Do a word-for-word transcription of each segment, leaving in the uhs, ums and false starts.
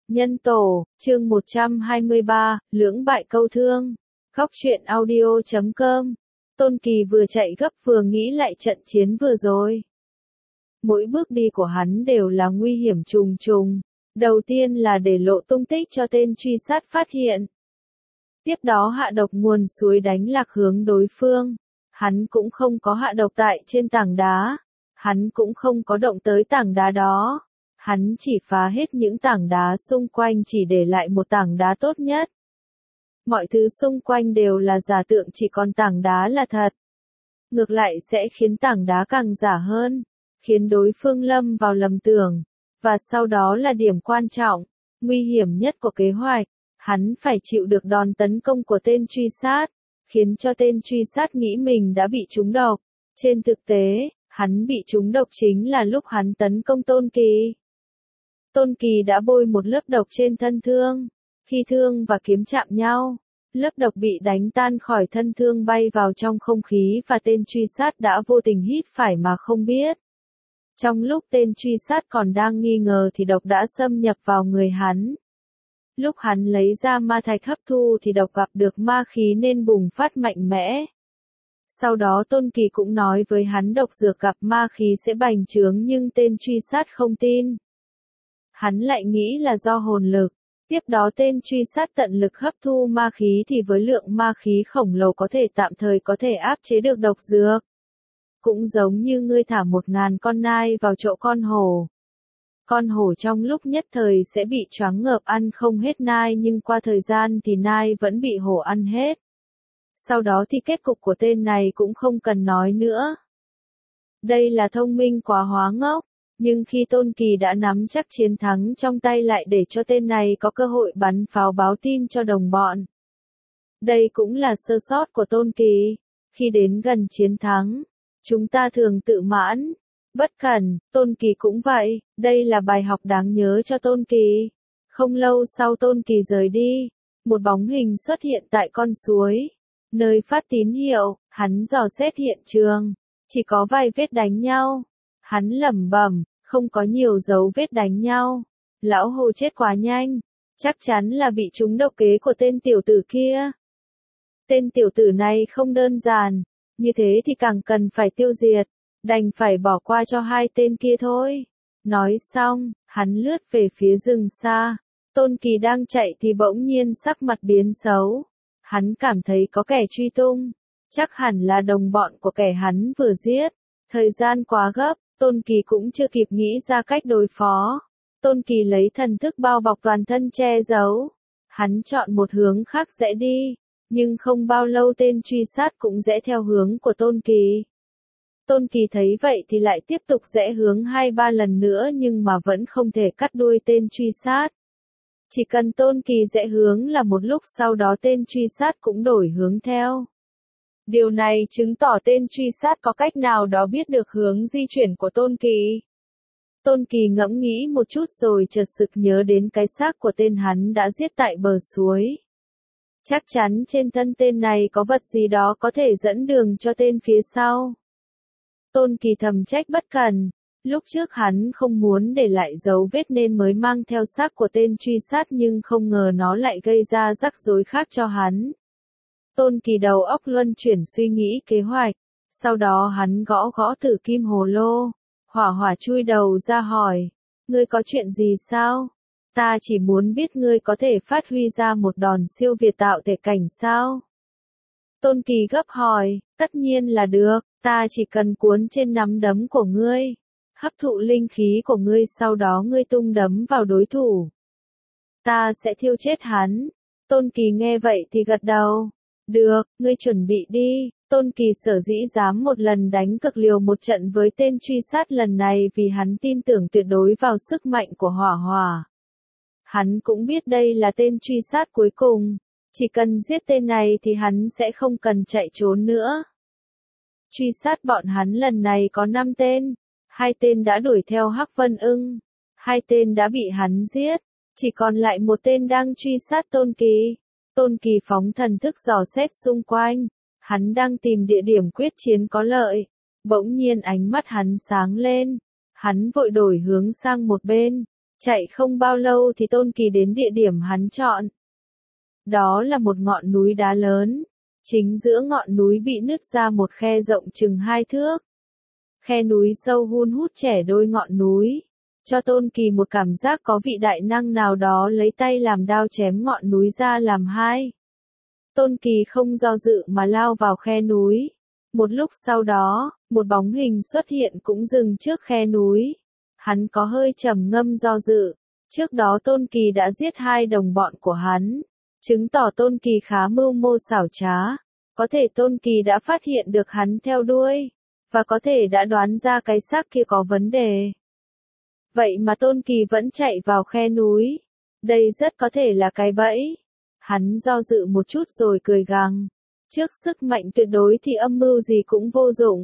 Nhân tổ, chương một trăm hai mươi ba, lưỡng bại câu thương. Góc truyện audio chấm com. Tôn Kỳ vừa chạy gấp vừa nghĩ lại trận chiến vừa rồi. Mỗi bước đi của hắn đều là nguy hiểm trùng trùng. Đầu tiên là để lộ tung tích cho tên truy sát phát hiện. Tiếp đó hạ độc nguồn suối đánh lạc hướng đối phương. Hắn cũng không có hạ độc tại trên tảng đá. Hắn cũng không có động tới tảng đá đó. Hắn chỉ phá hết những tảng đá xung quanh, chỉ để lại một tảng đá tốt nhất. Mọi thứ xung quanh đều là giả tượng, chỉ còn tảng đá là thật. Ngược lại sẽ khiến tảng đá càng giả hơn, khiến đối phương lâm vào lầm tưởng. Và sau đó là điểm quan trọng, nguy hiểm nhất của kế hoạch. Hắn phải chịu được đòn tấn công của tên truy sát, khiến cho tên truy sát nghĩ mình đã bị trúng độc. Trên thực tế, hắn bị trúng độc chính là lúc hắn tấn công Tôn Kỳ. Tôn Kỳ đã bôi một lớp độc trên thân thương. Khi thương và kiếm chạm nhau, lớp độc bị đánh tan khỏi thân thương, bay vào trong không khí và tên truy sát đã vô tình hít phải mà không biết. Trong lúc tên truy sát còn đang nghi ngờ thì độc đã xâm nhập vào người hắn. Lúc hắn lấy ra ma thạch hấp thu thì độc gặp được ma khí nên bùng phát mạnh mẽ. Sau đó Tôn Kỳ cũng nói với hắn độc dược gặp ma khí sẽ bành trướng, nhưng tên truy sát không tin. Hắn lại nghĩ là do hồn lực. Tiếp đó tên truy sát tận lực hấp thu ma khí thì với lượng ma khí khổng lồ có thể tạm thời có thể áp chế được độc dược. Cũng giống như ngươi thả một ngàn con nai vào chỗ con hổ. Con hổ trong lúc nhất thời sẽ bị choáng ngợp ăn không hết nai, nhưng qua thời gian thì nai vẫn bị hổ ăn hết. Sau đó thì kết cục của tên này cũng không cần nói nữa. Đây là thông minh quá hóa ngốc. Nhưng khi Tôn Kỳ đã nắm chắc chiến thắng trong tay lại để cho tên này có cơ hội bắn pháo báo tin cho đồng bọn. Đây cũng là sơ sót của Tôn Kỳ. Khi đến gần chiến thắng, chúng ta thường tự mãn, bất cẩn. Tôn Kỳ cũng vậy, đây là bài học đáng nhớ cho Tôn Kỳ. Không lâu sau Tôn Kỳ rời đi, một bóng hình xuất hiện tại con suối, nơi phát tín hiệu. Hắn dò xét hiện trường, chỉ có vài vết đánh nhau. Hắn lẩm bẩm, không có nhiều dấu vết đánh nhau. Lão Hồ chết quá nhanh, chắc chắn là bị trúng độc kế của tên tiểu tử kia. Tên tiểu tử này không đơn giản, như thế thì càng cần phải tiêu diệt, đành phải bỏ qua cho hai tên kia thôi. Nói xong, hắn lướt về phía rừng xa. Tôn Kỳ đang chạy thì bỗng nhiên sắc mặt biến xấu. Hắn cảm thấy có kẻ truy tung, chắc hẳn là đồng bọn của kẻ hắn vừa giết. Thời gian quá gấp, Tôn Kỳ cũng chưa kịp nghĩ ra cách đối phó. Tôn Kỳ lấy thần thức bao bọc toàn thân che giấu. Hắn chọn một hướng khác rẽ đi, nhưng không bao lâu tên truy sát cũng rẽ theo hướng của Tôn Kỳ. Tôn Kỳ thấy vậy thì lại tiếp tục rẽ hướng hai ba lần nữa, nhưng mà vẫn không thể cắt đuôi tên truy sát. Chỉ cần Tôn Kỳ rẽ hướng là một lúc sau đó tên truy sát cũng đổi hướng theo. Điều này chứng tỏ tên truy sát có cách nào đó biết được hướng di chuyển của Tôn Kỳ. Tôn Kỳ ngẫm nghĩ một chút rồi chợt sực nhớ đến cái xác của tên hắn đã giết tại bờ suối. Chắc chắn trên thân tên này có vật gì đó có thể dẫn đường cho tên phía sau. Tôn Kỳ thầm trách bất cẩn. Lúc trước hắn không muốn để lại dấu vết nên mới mang theo xác của tên truy sát, nhưng không ngờ nó lại gây ra rắc rối khác cho hắn. Tôn Kỳ đầu óc luân chuyển suy nghĩ kế hoạch. Sau đó hắn gõ gõ tử kim hồ lô. Hỏa Hỏa chui đầu ra hỏi. Ngươi có chuyện gì sao? Ta chỉ muốn biết ngươi có thể phát huy ra một đòn siêu việt tạo thể cảnh sao? Tôn Kỳ gấp hỏi. Tất nhiên là được, ta chỉ cần cuốn trên nắm đấm của ngươi. Hấp thụ linh khí của ngươi, sau đó ngươi tung đấm vào đối thủ. Ta sẽ thiêu chết hắn. Tôn Kỳ nghe vậy thì gật đầu. Được, ngươi chuẩn bị đi. Tôn Kỳ sở dĩ dám một lần đánh cực liều một trận với tên truy sát lần này vì hắn tin tưởng tuyệt đối vào sức mạnh của Hỏa Hỏa. Hắn cũng biết đây là tên truy sát cuối cùng. Chỉ cần giết tên này thì hắn sẽ không cần chạy trốn nữa. Truy sát bọn hắn lần này có năm tên. Hai tên đã đuổi theo Hắc Vân Ưng. Hai tên đã bị hắn giết. Chỉ còn lại một tên đang truy sát Tôn Kỳ. Tôn Kỳ phóng thần thức dò xét xung quanh. Hắn đang tìm địa điểm quyết chiến có lợi. Bỗng nhiên ánh mắt hắn sáng lên. Hắn vội đổi hướng sang một bên. Chạy không bao lâu thì Tôn Kỳ đến địa điểm hắn chọn. Đó là một ngọn núi đá lớn. Chính giữa ngọn núi bị nứt ra một khe rộng chừng hai thước. Khe núi sâu hun hút chẻ đôi ngọn núi, cho Tôn Kỳ một cảm giác có vị đại năng nào đó lấy tay làm đao chém ngọn núi ra làm hai. Tôn Kỳ không do dự mà lao vào khe núi. Một lúc sau đó, một bóng hình xuất hiện cũng dừng trước khe núi. Hắn có hơi trầm ngâm do dự. Trước đó Tôn Kỳ đã giết hai đồng bọn của hắn, chứng tỏ Tôn Kỳ khá mưu mô xảo trá. Có thể Tôn Kỳ đã phát hiện được hắn theo đuôi, và có thể đã đoán ra cái xác kia có vấn đề. Vậy mà Tôn Kỳ vẫn chạy vào khe núi. Đây rất có thể là cái bẫy. Hắn do dự một chút rồi cười gằn. Trước sức mạnh tuyệt đối thì âm mưu gì cũng vô dụng.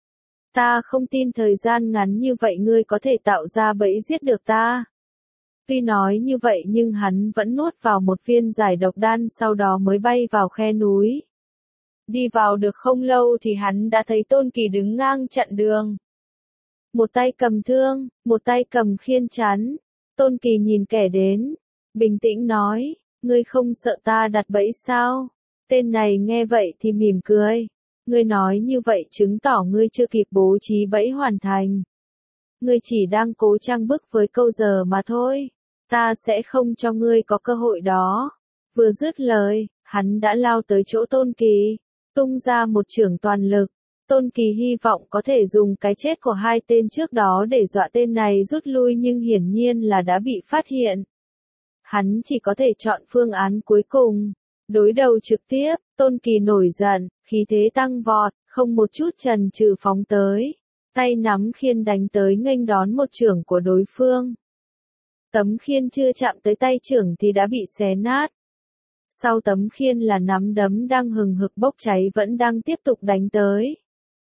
Ta không tin thời gian ngắn như vậy ngươi có thể tạo ra bẫy giết được ta. Tuy nói như vậy nhưng hắn vẫn nuốt vào một viên giải độc đan sau đó mới bay vào khe núi. Đi vào được không lâu thì hắn đã thấy Tôn Kỳ đứng ngang chặn đường. Một tay cầm thương, một tay cầm khiên chắn. Tôn Kỳ nhìn kẻ đến, bình tĩnh nói, ngươi không sợ ta đặt bẫy sao? Tên này nghe vậy thì mỉm cười. Ngươi nói như vậy chứng tỏ ngươi chưa kịp bố trí bẫy hoàn thành. Ngươi chỉ đang cố trang bức với câu giờ mà thôi. Ta sẽ không cho ngươi có cơ hội đó. Vừa dứt lời, hắn đã lao tới chỗ Tôn Kỳ, tung ra một chưởng toàn lực. Tôn Kỳ hy vọng có thể dùng cái chết của hai tên trước đó để dọa tên này rút lui nhưng hiển nhiên là đã bị phát hiện. Hắn chỉ có thể chọn phương án cuối cùng. Đối đầu trực tiếp, Tôn Kỳ nổi giận, khí thế tăng vọt, không một chút chần chừ phóng tới. Tay nắm khiên đánh tới nghênh đón một chưởng của đối phương. Tấm khiên chưa chạm tới tay chưởng thì đã bị xé nát. Sau tấm khiên là nắm đấm đang hừng hực bốc cháy vẫn đang tiếp tục đánh tới.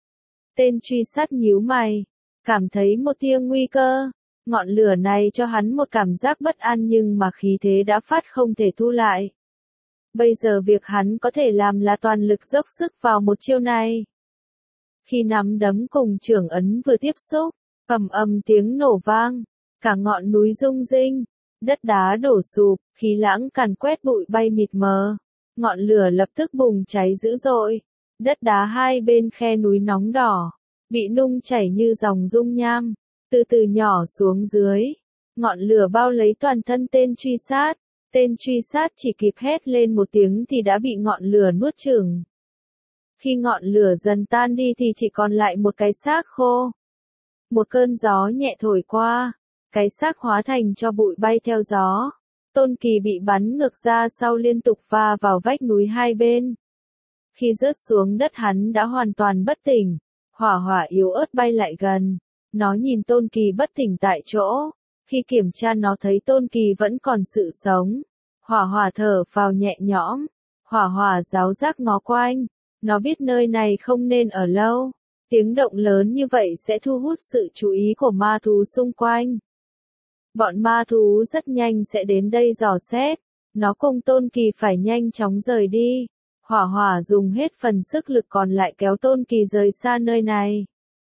Tên truy sát nhíu mày, cảm thấy một tia nguy cơ. Ngọn lửa này cho hắn một cảm giác bất an nhưng mà khí thế đã phát không thể thu lại. Bây giờ việc hắn có thể làm là toàn lực dốc sức vào một chiêu này. Khi nắm đấm cùng chưởng ấn vừa tiếp xúc, ầm ầm tiếng nổ vang, cả ngọn núi rung rinh, đất đá đổ sụp, khí lãng càn quét bụi bay mịt mờ. Ngọn lửa lập tức bùng cháy dữ dội. Đất đá hai bên khe núi nóng đỏ, bị nung chảy như dòng dung nham, từ từ nhỏ xuống dưới. Ngọn lửa bao lấy toàn thân tên truy sát. Tên truy sát chỉ kịp hét lên một tiếng thì đã bị ngọn lửa nuốt chửng. Khi ngọn lửa dần tan đi thì chỉ còn lại một cái xác khô. Một cơn gió nhẹ thổi qua, cái xác hóa thành tro bụi bay theo gió. Tôn Kỳ bị bắn ngược ra sau liên tục va vào vách núi hai bên. Khi rớt xuống đất hắn đã hoàn toàn bất tỉnh. Hỏa hỏa yếu ớt bay lại gần. Nó nhìn Tôn Kỳ bất tỉnh tại chỗ. Khi kiểm tra nó thấy Tôn Kỳ vẫn còn sự sống. Hỏa hỏa thở phào nhẹ nhõm. Hỏa hỏa giáo giác ngó quanh. Nó biết nơi này không nên ở lâu. Tiếng động lớn như vậy sẽ thu hút sự chú ý của ma thú xung quanh. Bọn ma thú rất nhanh sẽ đến đây dò xét. Nó cùng Tôn Kỳ phải nhanh chóng rời đi. Hỏa hỏa dùng hết phần sức lực còn lại kéo Tôn Kỳ rời xa nơi này.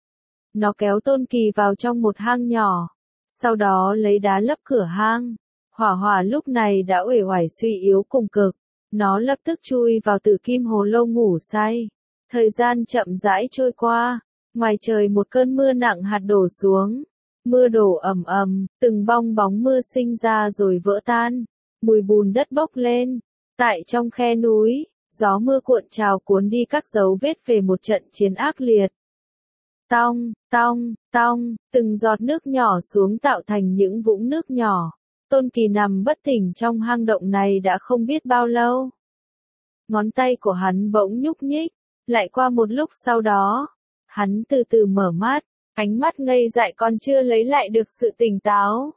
Nó kéo Tôn Kỳ vào trong một hang nhỏ. Sau đó lấy đá lấp cửa hang. Hỏa hỏa lúc này đã uể oải suy yếu cùng cực. Nó lập tức chui vào tử kim hồ lô ngủ say. Thời gian chậm rãi trôi qua. Ngoài trời một cơn mưa nặng hạt đổ xuống. Mưa đổ ầm ầm, từng bong bóng mưa sinh ra rồi vỡ tan. Mùi bùn đất bốc lên. Tại trong khe núi, gió mưa cuộn trào cuốn đi các dấu vết về một trận chiến ác liệt. Tong, tong, tong, từng giọt nước nhỏ xuống tạo thành những vũng nước nhỏ. Tôn Kỳ nằm bất tỉnh trong hang động này đã không biết bao lâu. Ngón tay của hắn bỗng nhúc nhích, lại qua một lúc sau đó, hắn từ từ mở mắt, ánh mắt ngây dại còn chưa lấy lại được sự tỉnh táo.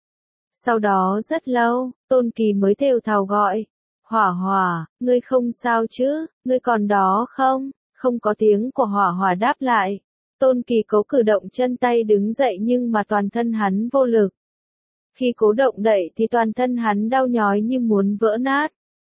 Sau đó rất lâu, Tôn Kỳ mới thều thào gọi, Hỏa hỏa, ngươi không sao chứ, ngươi còn đó không? Không có tiếng của hỏa hỏa đáp lại. Tôn Kỳ cố cử động chân tay đứng dậy nhưng mà toàn thân hắn vô lực. Khi cố động đậy thì toàn thân hắn đau nhói như muốn vỡ nát.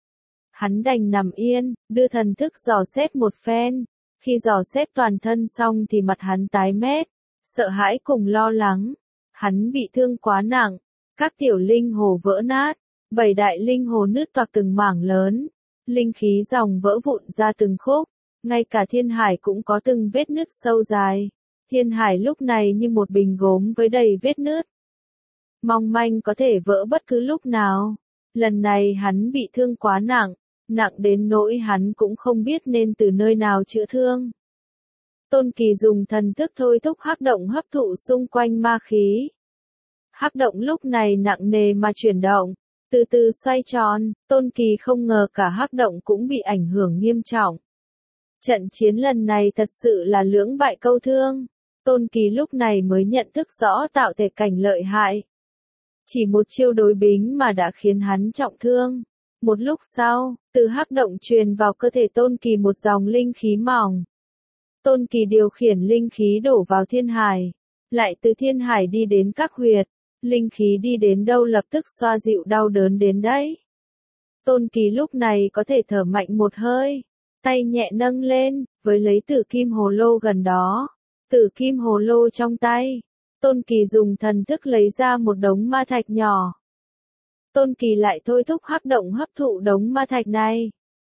Hắn đành nằm yên, đưa thần thức dò xét một phen. Khi dò xét toàn thân xong thì mặt hắn tái mét, sợ hãi cùng lo lắng. Hắn bị thương quá nặng, Các tiểu linh hồ vỡ nát, bảy đại linh hồ nứt toạc từng mảng lớn, linh khí dòng vỡ vụn ra từng khúc, ngay cả thiên hải cũng có từng vết nứt sâu dài. Thiên hải lúc này như một bình gốm với đầy vết nứt. Mong manh có thể vỡ bất cứ lúc nào. Lần này hắn bị thương quá nặng, nặng đến nỗi hắn cũng không biết nên từ nơi nào chữa thương. Tôn Kỳ dùng thần thức thôi thúc hắc động hấp thụ xung quanh ma khí. Hắc động lúc này nặng nề mà chuyển động, từ từ xoay tròn, Tôn Kỳ không ngờ cả hắc động cũng bị ảnh hưởng nghiêm trọng. Trận chiến lần này thật sự là lưỡng bại câu thương, Tôn Kỳ lúc này mới nhận thức rõ tạo thể cảnh lợi hại. Chỉ một chiêu đối bính mà đã khiến hắn trọng thương. Một lúc sau, từ hắc động truyền vào cơ thể Tôn Kỳ một dòng linh khí mỏng. Tôn Kỳ điều khiển linh khí đổ vào thiên hải, lại từ thiên hải đi đến các huyệt, linh khí đi đến đâu lập tức xoa dịu đau đớn đến đấy. Tôn Kỳ lúc này có thể thở mạnh một hơi, tay nhẹ nâng lên, với lấy tử kim hồ lô gần đó. Tử kim hồ lô trong tay, Tôn Kỳ dùng thần thức lấy ra một đống ma thạch nhỏ. Tôn Kỳ lại thôi thúc hắc động hấp thụ đống ma thạch này.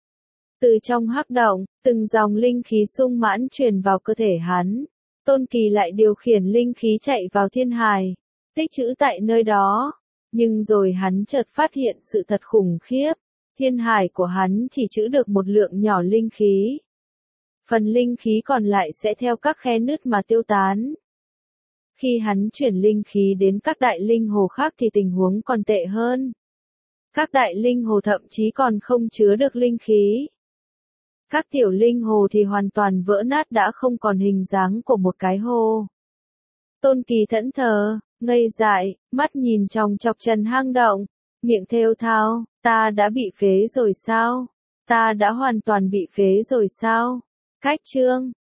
Từ trong hắc động, từng dòng linh khí sung mãn truyền vào cơ thể hắn. Tôn Kỳ lại điều khiển linh khí chạy vào thiên hải, tích trữ tại nơi đó. Nhưng rồi hắn chợt phát hiện sự thật khủng khiếp. Thiên hải của hắn chỉ trữ được một lượng nhỏ linh khí. Phần linh khí còn lại sẽ theo các khe nứt mà tiêu tán. Khi hắn chuyển linh khí đến các đại linh hồ khác thì tình huống còn tệ hơn. Các đại linh hồ thậm chí còn không chứa được linh khí. Các tiểu linh hồ thì hoàn toàn vỡ nát đã không còn hình dáng của một cái hồ. Tôn Kỳ thẫn thờ, ngây dại, mắt nhìn chòng chọc trần hang động, miệng thều thào, ta đã bị phế rồi sao? Ta đã hoàn toàn bị phế rồi sao? Cách chương